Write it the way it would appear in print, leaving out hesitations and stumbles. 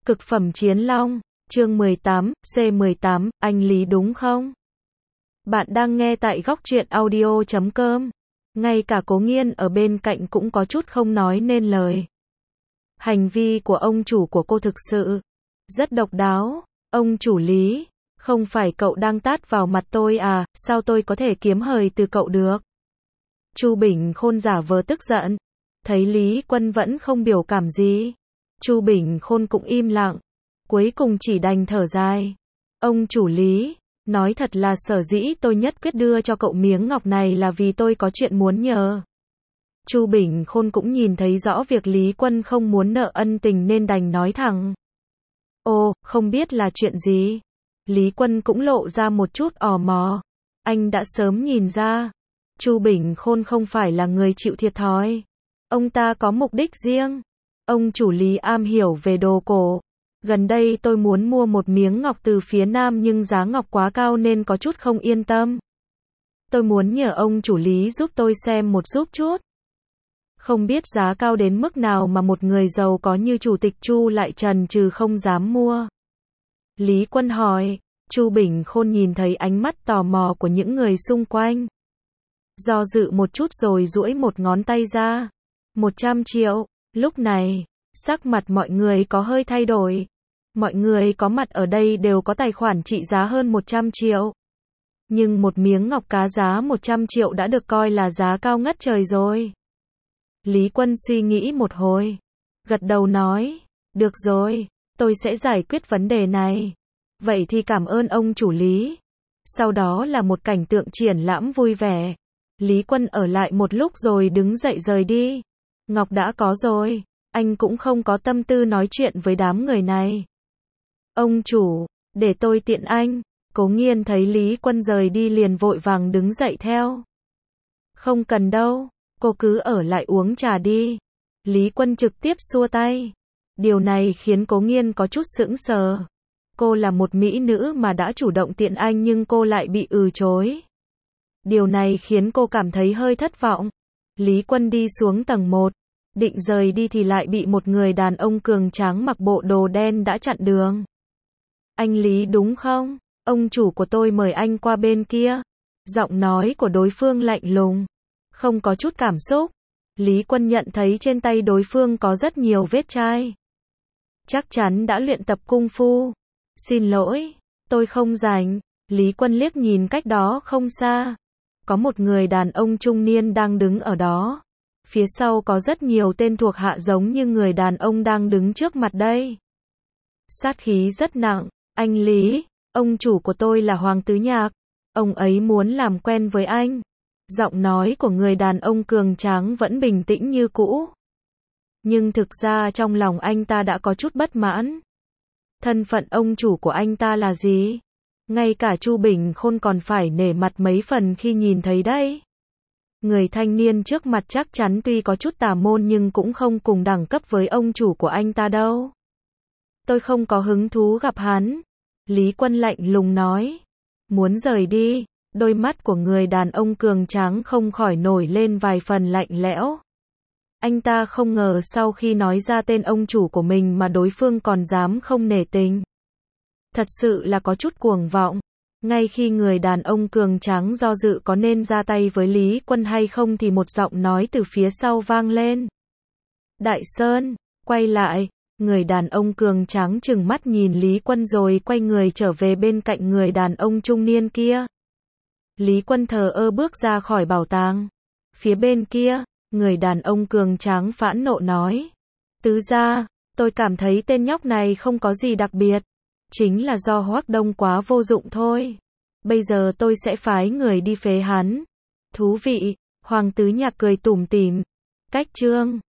Cực phẩm chiến long, chương 18, C18, anh Lý đúng không? Bạn đang nghe tại góc truyện audio.com. Ngay cả Cố Nghiên ở bên cạnh cũng có chút không nói nên lời. Hành vi của ông chủ của cô thực sự rất độc đáo. Ông chủ Lý, không phải cậu đang tát vào mặt tôi à, sao tôi có thể kiếm hời từ cậu được? Chu Bình Khôn giả vờ tức giận. Thấy Lý Quân vẫn không biểu cảm gì, Chu Bình Khôn cũng im lặng, cuối cùng chỉ đành thở dài. Ông chủ Lý, nói thật là sở dĩ tôi nhất quyết đưa cho cậu miếng ngọc này là vì tôi có chuyện muốn nhờ. Chu Bình Khôn cũng nhìn thấy rõ việc Lý Quân không muốn nợ ân tình nên đành nói thẳng. Ồ, không biết là chuyện gì? Lý Quân cũng lộ ra một chút ò mò. Anh đã sớm nhìn ra, Chu Bình Khôn không phải là người chịu thiệt thòi. Ông ta có mục đích riêng. Ông chủ Lý am hiểu về đồ cổ. Gần đây tôi muốn mua một miếng ngọc từ phía Nam nhưng giá ngọc quá cao nên có chút không yên tâm. Tôi muốn nhờ ông chủ Lý giúp tôi xem một chút. Không biết giá cao đến mức nào mà một người giàu có như chủ tịch Chu lại chần chừ không dám mua. Lý Quân hỏi. Chu Bình Khôn nhìn thấy ánh mắt tò mò của những người xung quanh. Do dự một chút rồi duỗi một ngón tay ra. 100 triệu. Lúc này, sắc mặt mọi người có hơi thay đổi. Mọi người có mặt ở đây đều có tài khoản trị giá hơn 100 triệu. Nhưng một miếng ngọc cá giá 100 triệu đã được coi là giá cao ngất trời rồi. Lý Quân suy nghĩ một hồi, gật đầu nói, được rồi, tôi sẽ giải quyết vấn đề này. Vậy thì cảm ơn ông chủ Lý. Sau đó là một cảnh tượng triển lãm vui vẻ. Lý Quân ở lại một lúc rồi đứng dậy rời đi. Ngọc đã có rồi, anh cũng không có tâm tư nói chuyện với đám người này. Ông chủ, để tôi tiện anh. Cố Nghiên thấy Lý Quân rời đi liền vội vàng đứng dậy theo. Không cần đâu, cô cứ ở lại uống trà đi. Lý Quân trực tiếp xua tay. Điều này khiến Cố Nghiên có chút sững sờ. Cô là một mỹ nữ mà đã chủ động tiện anh nhưng cô lại bị từ chối. Điều này khiến cô cảm thấy hơi thất vọng. Lý Quân đi xuống tầng 1, định rời đi thì lại bị một người đàn ông cường tráng mặc bộ đồ đen đã chặn đường. Anh Lý đúng không? Ông chủ của tôi mời anh qua bên kia. Giọng nói của đối phương lạnh lùng, không có chút cảm xúc. Lý Quân nhận thấy trên tay đối phương có rất nhiều vết chai. Chắc chắn đã luyện tập cung phu. Xin lỗi, tôi không rảnh. Lý Quân liếc nhìn cách đó không xa. Có một người đàn ông trung niên đang đứng ở đó. Phía sau có rất nhiều tên thuộc hạ giống như người đàn ông đang đứng trước mặt đây. Sát khí rất nặng. Anh Lý, ông chủ của tôi là Hoàng Tứ Nhạc. Ông ấy muốn làm quen với anh. Giọng nói của người đàn ông cường tráng vẫn bình tĩnh như cũ. Nhưng thực ra trong lòng anh ta đã có chút bất mãn. Thân phận ông chủ của anh ta là gì? Ngay cả Chu Bình Khôn còn phải nể mặt mấy phần khi nhìn thấy đấy. Người thanh niên trước mặt chắc chắn tuy có chút tà môn nhưng cũng không cùng đẳng cấp với ông chủ của anh ta đâu. Tôi không có hứng thú gặp hắn. Lý Quân lạnh lùng nói. Muốn rời đi, đôi mắt của người đàn ông cường tráng không khỏi nổi lên vài phần lạnh lẽo. Anh ta không ngờ sau khi nói ra tên ông chủ của mình mà đối phương còn dám không nể tình. Thật sự là có chút cuồng vọng. Ngay khi người đàn ông cường tráng do dự có nên ra tay với Lý Quân hay không thì một giọng nói từ phía sau vang lên. Đại Sơn, quay lại. Người đàn ông cường tráng trừng mắt nhìn Lý Quân rồi quay người trở về bên cạnh người đàn ông trung niên kia. Lý Quân thờ ơ bước ra khỏi bảo tàng. Phía bên kia, người đàn ông cường tráng phẫn nộ nói. Tứ gia, tôi cảm thấy tên nhóc này không có gì đặc biệt. Chính là do Hoắc Đông quá vô dụng thôi. Bây giờ tôi sẽ phái người đi phế hắn. Thú vị, Hoàng Tứ Nhạc cười tủm tỉm. Cách chương